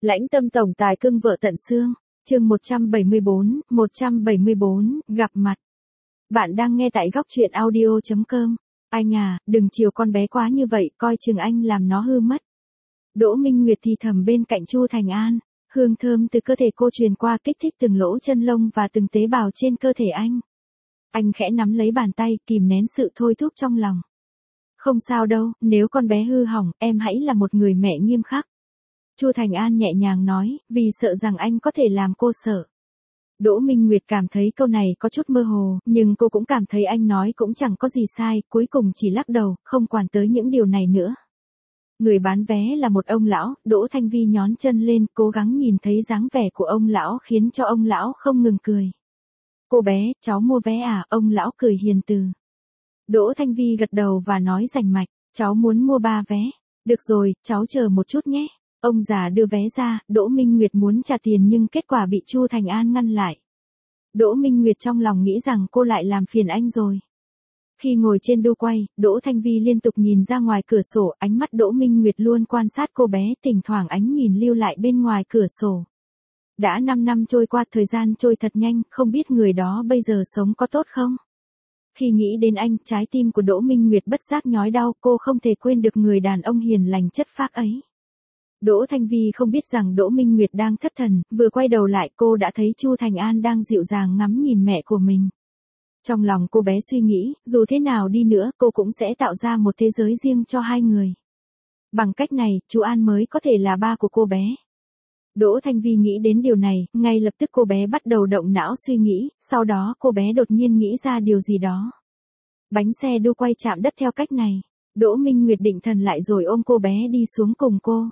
Lãnh tâm tổng tài cưng vợ tận xương, chương 174, gặp mặt. Bạn đang nghe tại góc truyện audio.com. Anh à, đừng chiều con bé quá như vậy, coi chừng anh làm nó hư mất. Đỗ Minh Nguyệt thì thầm bên cạnh Chu Thành An, hương thơm từ cơ thể cô truyền qua kích thích từng lỗ chân lông và từng tế bào trên cơ thể anh. Anh khẽ nắm lấy bàn tay, kìm nén sự thôi thúc trong lòng. Không sao đâu, nếu con bé hư hỏng, em hãy là một người mẹ nghiêm khắc. Chu Thành An nhẹ nhàng nói, vì sợ rằng anh có thể làm cô sợ. Đỗ Minh Nguyệt cảm thấy câu này có chút mơ hồ, nhưng cô cũng cảm thấy anh nói cũng chẳng có gì sai, cuối cùng chỉ lắc đầu, không quản tới những điều này nữa. Người bán vé là một ông lão, Đỗ Thanh Vi nhón chân lên, cố gắng nhìn thấy dáng vẻ của ông lão khiến cho ông lão không ngừng cười. Cô bé, cháu mua vé à, ông lão cười hiền từ. Đỗ Thanh Vi gật đầu và nói rành mạch, cháu muốn mua 3 vé. Được rồi, cháu chờ một chút nhé. Ông già đưa vé ra, Đỗ Minh Nguyệt muốn trả tiền nhưng kết quả bị Chu Thành An ngăn lại. Đỗ Minh Nguyệt trong lòng nghĩ rằng cô lại làm phiền anh rồi. Khi ngồi trên đu quay, Đỗ Thanh Vi liên tục nhìn ra ngoài cửa sổ, ánh mắt Đỗ Minh Nguyệt luôn quan sát cô bé, thỉnh thoảng ánh nhìn lưu lại bên ngoài cửa sổ. Đã 5 năm trôi qua, thời gian trôi thật nhanh, không biết người đó bây giờ sống có tốt không? Khi nghĩ đến anh, trái tim của Đỗ Minh Nguyệt bất giác nhói đau, cô không thể quên được người đàn ông hiền lành chất phác ấy. Đỗ Thanh Vi không biết rằng Đỗ Minh Nguyệt đang thất thần, vừa quay đầu lại cô đã thấy Chu Thành An đang dịu dàng ngắm nhìn mẹ của mình. Trong lòng cô bé suy nghĩ, dù thế nào đi nữa cô cũng sẽ tạo ra một thế giới riêng cho hai người. Bằng cách này, chú An mới có thể là ba của cô bé. Đỗ Thanh Vi nghĩ đến điều này, ngay lập tức cô bé bắt đầu động não suy nghĩ, sau đó cô bé đột nhiên nghĩ ra điều gì đó. Bánh xe đu quay chạm đất theo cách này. Đỗ Minh Nguyệt định thần lại rồi ôm cô bé đi xuống cùng cô.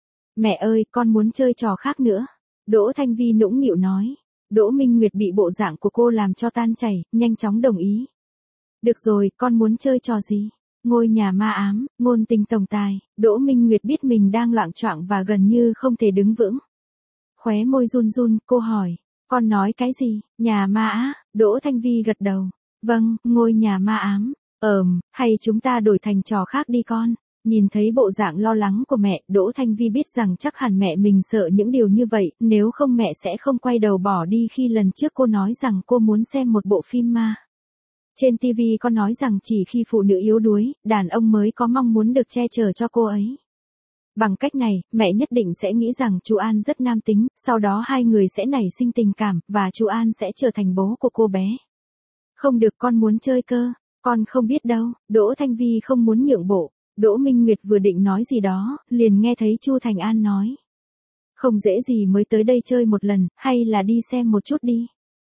Mẹ ơi, con muốn chơi trò khác nữa. Đỗ Thanh Vi nũng nịu nói. Đỗ Minh Nguyệt bị bộ dạng của cô làm cho tan chảy, nhanh chóng đồng ý. Được rồi, con muốn chơi trò gì? Ngôi nhà ma ám, ngôn tình tổng tài. Đỗ Minh Nguyệt biết mình đang loạng choạng và gần như không thể đứng vững. Khóe môi run run, cô hỏi. Con nói cái gì? Nhà ma á? Đỗ Thanh Vi gật đầu. Vâng, ngôi nhà ma ám. Hay chúng ta đổi thành trò khác đi con. Nhìn thấy bộ dạng lo lắng của mẹ, Đỗ Thanh Vi biết rằng chắc hẳn mẹ mình sợ những điều như vậy, nếu không mẹ sẽ không quay đầu bỏ đi khi lần trước cô nói rằng cô muốn xem một bộ phim ma. Trên TV con nói rằng chỉ khi phụ nữ yếu đuối, đàn ông mới có mong muốn được che chở cho cô ấy. Bằng cách này, mẹ nhất định sẽ nghĩ rằng chú An rất nam tính, sau đó hai người sẽ nảy sinh tình cảm, và chú An sẽ trở thành bố của cô bé. Không được, con muốn chơi cơ, con không biết đâu. Đỗ Thanh Vi không muốn nhượng bộ. Đỗ Minh Nguyệt vừa định nói gì đó, liền nghe thấy Chu Thành An nói. Không dễ gì mới tới đây chơi một lần, hay là đi xem một chút đi.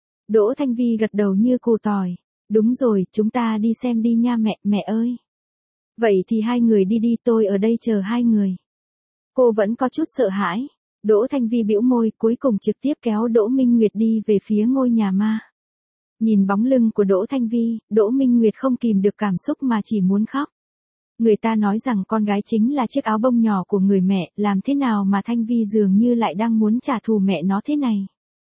Đỗ Thanh Vi gật đầu như cù tỏi. Đúng rồi, chúng ta đi xem đi nha mẹ ơi. Vậy thì hai người đi đi, tôi ở đây chờ hai người. Cô vẫn có chút sợ hãi. Đỗ Thanh Vi bĩu môi, cuối cùng trực tiếp kéo Đỗ Minh Nguyệt đi về phía ngôi nhà ma. Nhìn bóng lưng của Đỗ Thanh Vi, Đỗ Minh Nguyệt không kìm được cảm xúc mà chỉ muốn khóc. Người ta nói rằng con gái chính là chiếc áo bông nhỏ của người mẹ, làm thế nào mà Thanh Vi dường như lại đang muốn trả thù mẹ nó thế này.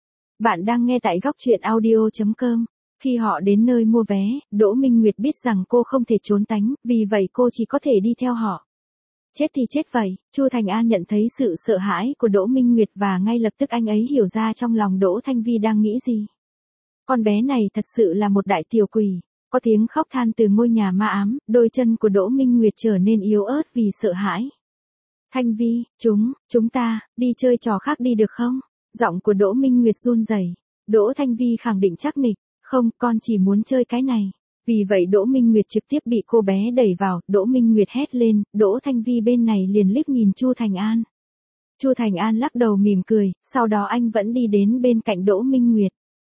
Bạn đang nghe tại góc truyện audio.com. Khi họ đến nơi mua vé, Đỗ Minh Nguyệt biết rằng cô không thể trốn tránh, vì vậy cô chỉ có thể đi theo họ. Chết thì chết vậy, Chu Thành An nhận thấy sự sợ hãi của Đỗ Minh Nguyệt và ngay lập tức anh ấy hiểu ra trong lòng Đỗ Thanh Vi đang nghĩ gì. Con bé này thật sự là một đại tiểu quỷ. Có tiếng khóc than từ ngôi nhà ma ám, đôi chân của Đỗ Minh Nguyệt trở nên yếu ớt vì sợ hãi. Thanh Vi, chúng ta, đi chơi trò khác đi được không? Giọng của Đỗ Minh Nguyệt run rẩy. Đỗ Thanh Vi khẳng định chắc nịch, không, con chỉ muốn chơi cái này. Vì vậy Đỗ Minh Nguyệt trực tiếp bị cô bé đẩy vào, Đỗ Minh Nguyệt hét lên, Đỗ Thanh Vi bên này liền liếc nhìn Chu Thành An. Chu Thành An lắc đầu mỉm cười, sau đó anh vẫn đi đến bên cạnh Đỗ Minh Nguyệt.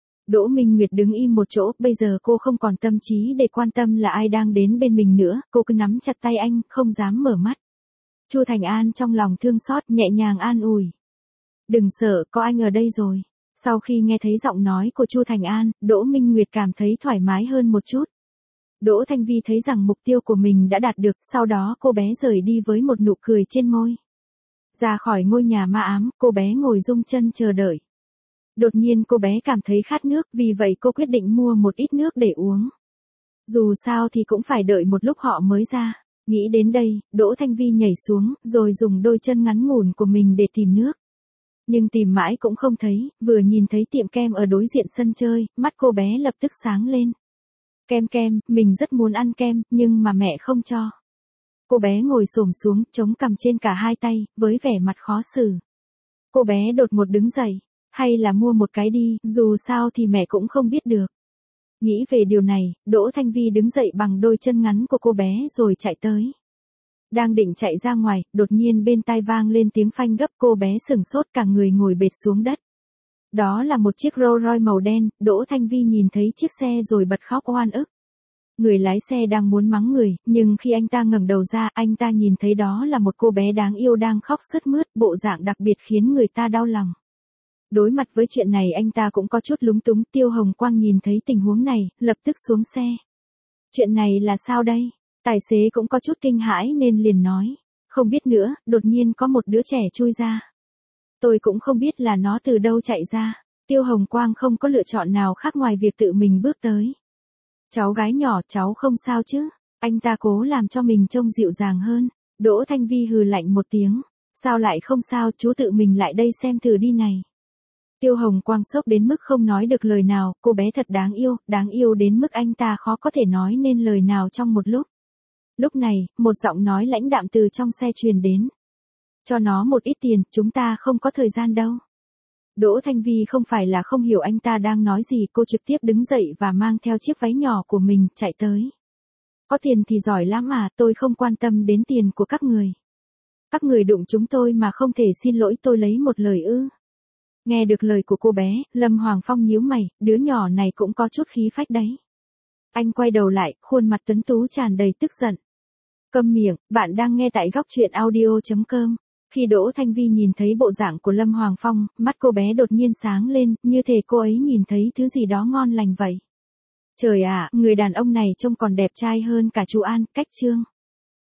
Đỗ Minh Nguyệt đứng im một chỗ, bây giờ cô không còn tâm trí để quan tâm là ai đang đến bên mình nữa, cô cứ nắm chặt tay anh, không dám mở mắt. Chu Thành An trong lòng thương xót, nhẹ nhàng an ủi. Đừng sợ, có anh ở đây rồi. Sau khi nghe thấy giọng nói của Chu Thành An, Đỗ Minh Nguyệt cảm thấy thoải mái hơn một chút. Đỗ Thanh Vi thấy rằng mục tiêu của mình đã đạt được, sau đó cô bé rời đi với một nụ cười trên môi. Ra khỏi ngôi nhà ma ám, cô bé ngồi rung chân chờ đợi. Đột nhiên cô bé cảm thấy khát nước, vì vậy cô quyết định mua một ít nước để uống. Dù sao thì cũng phải đợi một lúc họ mới ra. Nghĩ đến đây, Đỗ Thanh Vi nhảy xuống, rồi dùng đôi chân ngắn ngủn của mình để tìm nước. Nhưng tìm mãi cũng không thấy, vừa nhìn thấy tiệm kem ở đối diện sân chơi, mắt cô bé lập tức sáng lên. Kem, mình rất muốn ăn kem, nhưng mà mẹ không cho. Cô bé ngồi xổm xuống, chống cằm trên cả hai tay, với vẻ mặt khó xử. Cô bé đột ngột đứng dậy. Hay là mua một cái đi, dù sao thì mẹ cũng không biết được. Nghĩ về điều này, Đỗ Thanh Vi đứng dậy bằng đôi chân ngắn của cô bé rồi chạy tới. Đang định chạy ra ngoài, đột nhiên bên tai vang lên tiếng phanh gấp, cô bé sửng sốt cả người ngồi bệt xuống đất. Đó là một chiếc Rolls Royce màu đen, Đỗ Thanh Vi nhìn thấy chiếc xe rồi bật khóc oan ức. Người lái xe đang muốn mắng người, nhưng khi anh ta ngẩng đầu ra, anh ta nhìn thấy đó là một cô bé đáng yêu đang khóc sướt mướt, bộ dạng đặc biệt khiến người ta đau lòng. Đối mặt với chuyện này anh ta cũng có chút lúng túng, Tiêu Hồng Quang nhìn thấy tình huống này, lập tức xuống xe. Chuyện này là sao đây? Tài xế cũng có chút kinh hãi nên liền nói. Không biết nữa, đột nhiên có một đứa trẻ chui ra. Tôi cũng không biết là nó từ đâu chạy ra. Tiêu Hồng Quang không có lựa chọn nào khác ngoài việc tự mình bước tới. Cháu gái nhỏ, cháu không sao chứ? Anh ta cố làm cho mình trông dịu dàng hơn. Đỗ Thanh Vi hừ lạnh một tiếng. Sao lại không sao, chú tự mình lại đây xem thử đi này. Tiêu Hồng Quang sốc đến mức không nói được lời nào, cô bé thật đáng yêu đến mức anh ta khó có thể nói nên lời nào trong một lúc. Lúc này, một giọng nói lãnh đạm từ trong xe truyền đến. Cho nó một ít tiền, chúng ta không có thời gian đâu. Đỗ Thanh Vi không phải là không hiểu anh ta đang nói gì, cô trực tiếp đứng dậy và mang theo chiếc váy nhỏ của mình, chạy tới. Có tiền thì giỏi lắm à, tôi không quan tâm đến tiền của các người. Các người đụng chúng tôi mà không thể xin lỗi tôi lấy một lời ư. Nghe được lời của cô bé, Lâm Hoàng Phong nhíu mày, đứa nhỏ này cũng có chút khí phách đấy. Anh quay đầu lại, khuôn mặt tuấn tú tràn đầy tức giận. Câm miệng, bạn đang nghe tại góc truyện audio.com. Khi Đỗ Thanh Vi nhìn thấy bộ dạng của Lâm Hoàng Phong, mắt cô bé đột nhiên sáng lên, như thể cô ấy nhìn thấy thứ gì đó ngon lành vậy. Trời ạ, người đàn ông này trông còn đẹp trai hơn cả chú An, Cách Trương.